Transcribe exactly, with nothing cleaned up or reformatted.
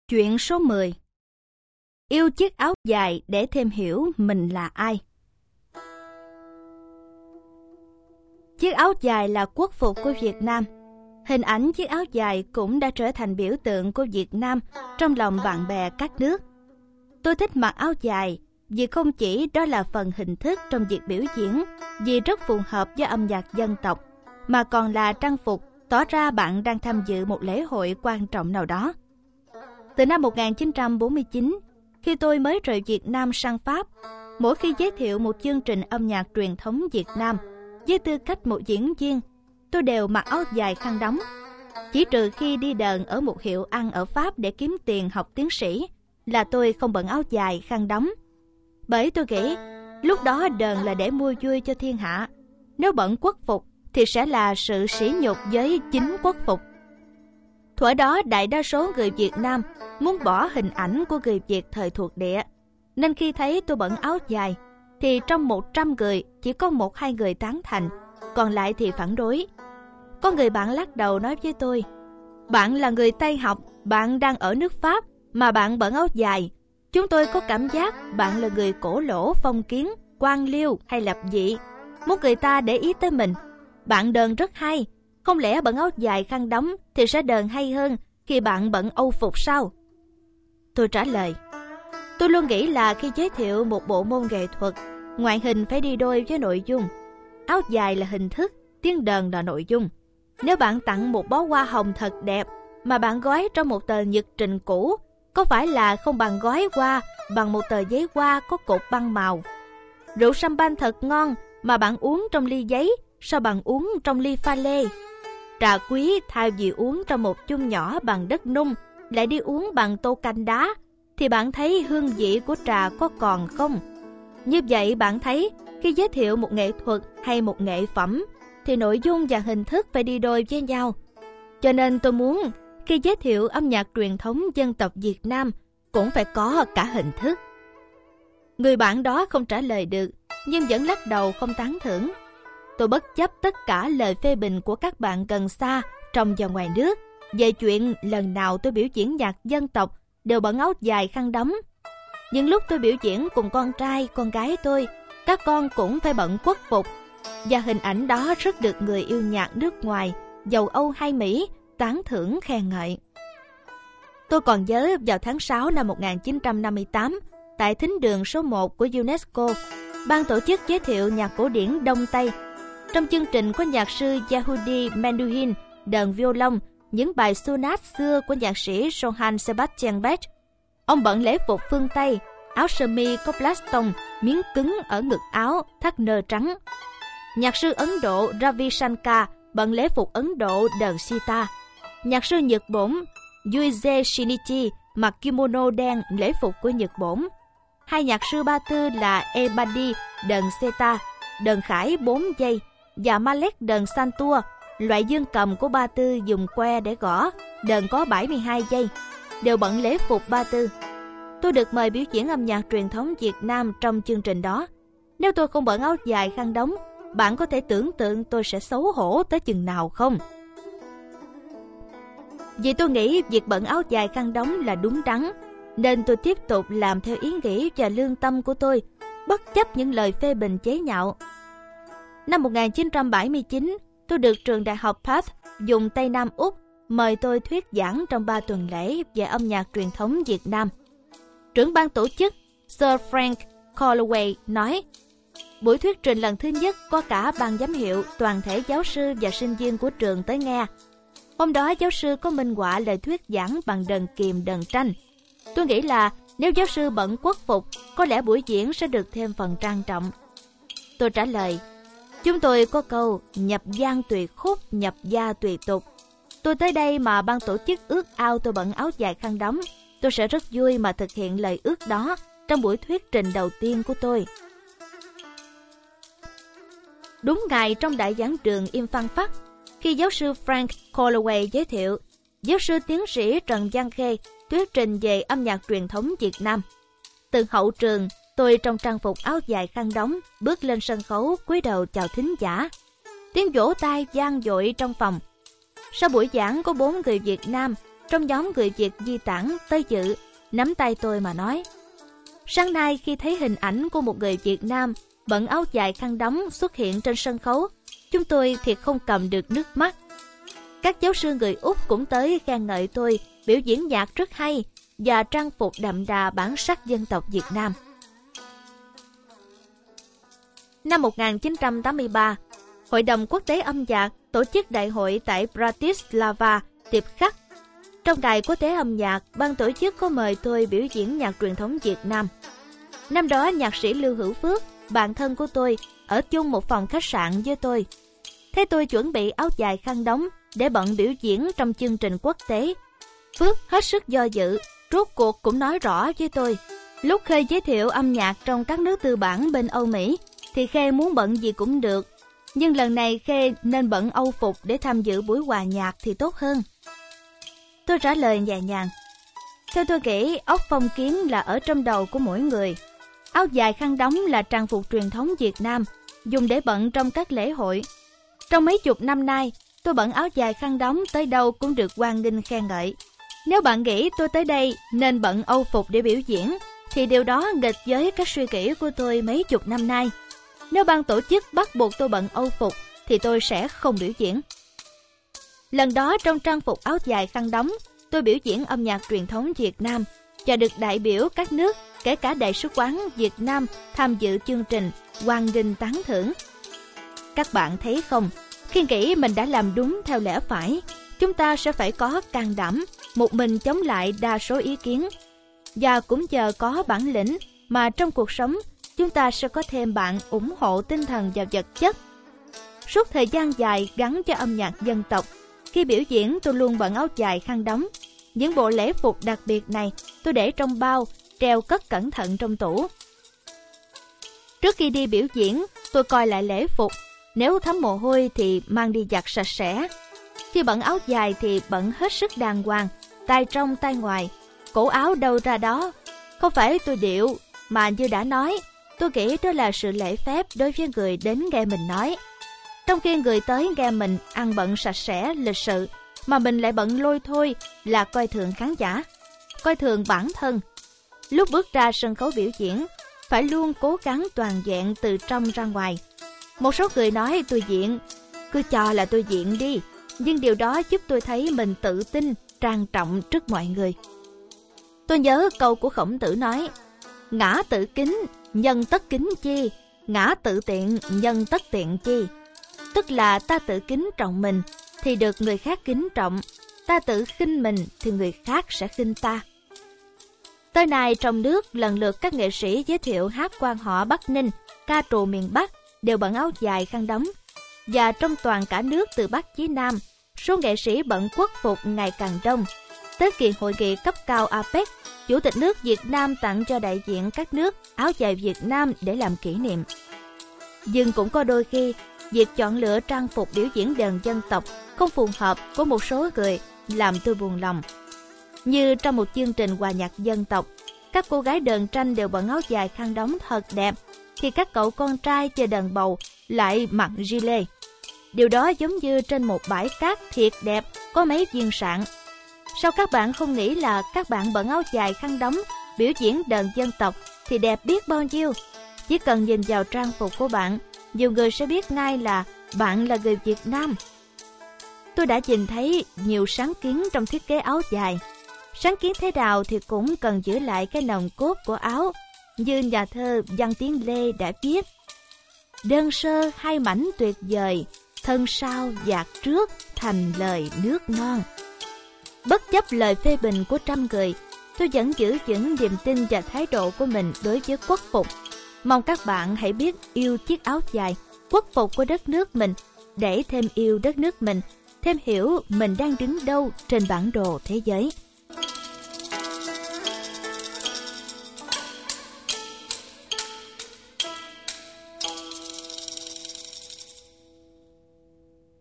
Chuyện số mười. Yêu chiếc áo dài để thêm hiểu mình là ai. Chiếc áo dài là quốc phục của Việt Nam. Hình ảnh chiếc áo dài cũng đã trở thành biểu tượng của Việt Nam trong lòng bạn bè các nước. Tôi thích mặc áo dài vì không chỉ đó là phần hình thức trong việc biểu diễn, vì rất phù hợp với âm nhạc dân tộc, mà còn là trang phục tỏ ra bạn đang tham dự một lễ hội quan trọng nào đó. Từ năm một nghìn chín trăm bốn mươi chín, khi tôi mới rời Việt Nam sang Pháp, mỗi khi giới thiệu một chương trình âm nhạc truyền thống Việt Nam với tư cách một diễn viên, tôi đều mặc áo dài khăn đóng. Chỉ trừ khi đi đờn ở một hiệu ăn ở Pháp để kiếm tiền học tiến sĩ, là tôi không bận áo dài khăn đóng. Bởi tôi nghĩ, lúc đó đờn là để mua vui cho thiên hạ. Nếu bận quốc phục thì sẽ là sự sỉ nhục với chính quốc phục. Thuở đó đại đa số người Việt Nam muốn bỏ hình ảnh của người Việt thời thuộc địa, nên khi thấy tôi bận áo dài thì trong một trăm người chỉ có một hai người tán thành, còn lại thì phản đối. Có người bạn lắc đầu nói với tôi: "Bạn là người Tây học, bạn đang ở nước Pháp mà bạn bận áo dài. Chúng tôi có cảm giác bạn là người cổ lỗ, phong kiến, quan liêu hay lập dị, muốn người ta để ý tới mình. Bạn đờn rất hay, không lẽ bận áo dài khăn đóng thì sẽ đờn hay hơn khi bạn bận âu phục sao?" Tôi trả lời: "Tôi luôn nghĩ là khi giới thiệu một bộ môn nghệ thuật, ngoại hình phải đi đôi với nội dung. Áo dài là hình thức, tiếng đờn là nội dung. Nếu bạn tặng một bó hoa hồng thật đẹp mà bạn gói trong một tờ nhật trình cũ, có phải là không bằng gói hoa bằng một tờ giấy hoa có cột băng màu? Rượu champagne thật ngon mà bạn uống trong ly giấy, sao bạn uống trong ly pha lê? Trà quý thay vì uống trong một chung nhỏ bằng đất nung, lại đi uống bằng tô canh đá, thì bạn thấy hương vị của trà có còn không? Như vậy bạn thấy, khi giới thiệu một nghệ thuật hay một nghệ phẩm, thì nội dung và hình thức phải đi đôi với nhau. Cho nên tôi muốn, khi giới thiệu âm nhạc truyền thống dân tộc Việt Nam, cũng phải có cả hình thức." Người bạn đó không trả lời được, nhưng vẫn lắc đầu không tán thưởng. Tôi bất chấp tất cả lời phê bình của các bạn gần xa, trong và ngoài nước, về chuyện lần nào tôi biểu diễn nhạc dân tộc đều bận áo dài khăn đóng. Nhưng lúc tôi biểu diễn cùng con trai, con gái tôi, các con cũng phải bận quốc phục, và hình ảnh đó rất được người yêu nhạc nước ngoài, dầu Âu hay Mỹ, tán thưởng khen ngợi. Tôi còn nhớ vào tháng sáu năm một nghìn chín trăm năm mươi tám, tại thính đường số một của UNESCO, ban tổ chức giới thiệu nhạc cổ điển Đông Tây. Trong chương trình có nhạc sư Yehudi Menuhin đờn violon, những bài sonat xưa của nhạc sĩ Johann Sebastian Bach. Ông bận lễ phục phương Tây, áo sơ mi có plaston, miếng cứng ở ngực áo, thắt nơ trắng. Nhạc sư Ấn Độ Ravi Shankar bận lễ phục Ấn Độ đờn sitar. Nhạc sư Nhật Bản Yuichi Shinichi mặc kimono đen, lễ phục của Nhật Bản. Hai nhạc sư Ba Tư là Ebadi đờn setar, đờn khải bốn giây, và Malek đờn santur, loại dương cầm của Ba Tư dùng que để gõ, đờn có bảy mươi hai giây, đều bận lễ phục Ba Tư. Tôi được mời biểu diễn âm nhạc truyền thống Việt Nam trong chương trình đó. Nếu tôi không bận áo dài khăn đóng, bạn có thể tưởng tượng tôi sẽ xấu hổ tới chừng nào không? Vì tôi nghĩ việc bận áo dài khăn đóng là đúng đắn, nên tôi tiếp tục làm theo ý nghĩ và lương tâm của tôi, bất chấp những lời phê bình chế nhạo. Năm một nghìn chín trăm bảy mươi chín, tôi được trường đại học Bath dùng Tây Nam Úc mời tôi thuyết giảng trong ba tuần lễ về âm nhạc truyền thống Việt Nam. Trưởng ban tổ chức Sir Frank Calloway nói: "Buổi thuyết trình lần thứ nhất có cả ban giám hiệu, toàn thể giáo sư và sinh viên của trường tới nghe. Hôm đó giáo sư có minh họa lời thuyết giảng bằng đờn kìm, đờn tranh. Tôi nghĩ là nếu giáo sư bận quốc phục, có lẽ buổi diễn sẽ được thêm phần trang trọng." Tôi trả lời: "Chúng tôi có câu nhập gian tuyệt khúc, nhập gia tuyệt tục. Tôi tới đây mà ban tổ chức ước ao tôi bận áo dài khăn đóng, tôi sẽ rất vui mà thực hiện lời ước đó trong buổi thuyết trình đầu tiên của tôi." Đúng ngày trong đại giảng đường Im Phan Phát, khi giáo sư Frank Calloway giới thiệu, giáo sư tiến sĩ Trần Văn Khê thuyết trình về âm nhạc truyền thống Việt Nam. Từ hậu trường, tôi trong trang phục áo dài khăn đóng bước lên sân khấu, cúi đầu chào thính giả. Tiếng vỗ tay vang dội trong phòng. Sau buổi giảng có bốn người Việt Nam, trong nhóm người Việt di tản tới dự, nắm tay tôi mà nói: sáng nay khi thấy hình ảnh của một người Việt Nam bận áo dài khăn đóng xuất hiện trên sân khấu, chúng tôi thiệt không cầm được nước mắt. Các giáo sư người Úc cũng tới khen ngợi tôi biểu diễn nhạc rất hay và trang phục đậm đà bản sắc dân tộc Việt Nam. Năm một nghìn chín trăm tám mươi ba, Hội đồng Quốc tế âm nhạc tổ chức đại hội tại Bratislava, Tiệp Khắc. Trong ngày Quốc tế âm nhạc, ban tổ chức có mời tôi biểu diễn nhạc truyền thống Việt Nam. Năm đó, nhạc sĩ Lưu Hữu Phước, bạn thân của tôi, ở chung một phòng khách sạn với tôi. Thấy tôi chuẩn bị áo dài khăn đóng để bận biểu diễn trong chương trình quốc tế, Phước hết sức do dự, rốt cuộc cũng nói rõ với tôi. Lúc Khê giới thiệu âm nhạc trong các nước tư bản bên Âu Mỹ, thì Khê muốn bận gì cũng được. Nhưng lần này Khê nên bận Âu phục để tham dự buổi hòa nhạc thì tốt hơn. Tôi trả lời nhẹ nhàng: theo tôi nghĩ, óc phong kiến là ở trong đầu của mỗi người. Áo dài khăn đóng là trang phục truyền thống Việt Nam, dùng để bận trong các lễ hội. Trong mấy chục năm nay, tôi bận áo dài khăn đóng tới đâu cũng được hoan nghênh khen ngợi. Nếu bạn nghĩ tôi tới đây nên bận Âu phục để biểu diễn, thì điều đó nghịch với các suy nghĩ của tôi mấy chục năm nay. Nếu ban tổ chức bắt buộc tôi bận Âu phục, thì tôi sẽ không biểu diễn. Lần đó trong trang phục áo dài khăn đóng, tôi biểu diễn âm nhạc truyền thống Việt Nam và được đại biểu các nước, kể cả Đại sứ quán Việt Nam tham dự chương trình hoan nghênh tán thưởng. Các bạn thấy không, khi nghĩ mình đã làm đúng theo lẽ phải, chúng ta sẽ phải có can đảm, một mình chống lại đa số ý kiến. Và cũng nhờ có bản lĩnh mà trong cuộc sống, chúng ta sẽ có thêm bạn ủng hộ tinh thần và vật chất. Suốt thời gian dài gắn cho âm nhạc dân tộc, khi biểu diễn tôi luôn bận áo dài khăn đóng. Những bộ lễ phục đặc biệt này tôi để trong bao, treo cất cẩn thận trong tủ. Trước khi đi biểu diễn, tôi coi lại lễ phục. Nếu thấm mồ hôi thì mang đi giặt sạch sẽ. Khi bận áo dài thì bận hết sức đàng hoàng, tay trong tay ngoài, cổ áo đâu ra đó. Không phải tôi điệu, mà như đã nói, tôi nghĩ đó là sự lễ phép đối với người đến nghe mình nói. Trong khi người tới nghe mình ăn bận sạch sẽ, lịch sự, mà mình lại bận lôi thôi, là coi thường khán giả, coi thường bản thân. Lúc bước ra sân khấu biểu diễn, phải luôn cố gắng toàn vẹn từ trong ra ngoài. Một số người nói tôi diện, cứ cho là tôi diện đi, nhưng điều đó giúp tôi thấy mình tự tin, trang trọng trước mọi người. Tôi nhớ câu của Khổng Tử nói: ngã tự kính, nhân tất kính chi, ngã tự tiện, nhân tất tiện chi. Tức là ta tự kính trọng mình thì được người khác kính trọng, ta tự khinh mình thì người khác sẽ khinh ta. Tới nay trong nước, lần lượt các nghệ sĩ giới thiệu hát quan họ Bắc Ninh, ca trù miền Bắc đều bận áo dài khăn đóng. Và trong toàn cả nước từ Bắc chí Nam, số nghệ sĩ bận quốc phục ngày càng đông. Tới kỳ hội nghị cấp cao a pếch, Chủ tịch nước Việt Nam tặng cho đại diện các nước áo dài Việt Nam để làm kỷ niệm. Nhưng cũng có đôi khi, việc chọn lựa trang phục biểu diễn đờn dân tộc không phù hợp của một số người làm tôi buồn lòng. Như trong một chương trình hòa nhạc dân tộc, các cô gái đờn tranh đều bận áo dài khăn đóng thật đẹp, thì các cậu con trai chơi đờn bầu lại mặc gilet. Điều đó giống như trên một bãi cát thiệt đẹp có mấy viên sạn. Sao các bạn không nghĩ là các bạn bận áo dài khăn đóng biểu diễn đờn dân tộc thì đẹp biết bao nhiêu? Chỉ cần nhìn vào trang phục của bạn, nhiều người sẽ biết ngay là bạn là người Việt Nam. Tôi đã nhìn thấy nhiều sáng kiến trong thiết kế áo dài. Sáng kiến thế nào thì cũng cần giữ lại cái nòng cốt của áo, như nhà thơ Văn Tiến Lê đã viết: đơn sơ hai mảnh tuyệt vời, thân sau dạt trước thành lời nước non. Bất chấp lời phê bình của trăm người, tôi vẫn giữ vững niềm tin và thái độ của mình đối với quốc phục. Mong các bạn hãy biết yêu chiếc áo dài, quốc phục của đất nước mình, để thêm yêu đất nước mình, thêm hiểu mình đang đứng đâu trên bản đồ thế giới.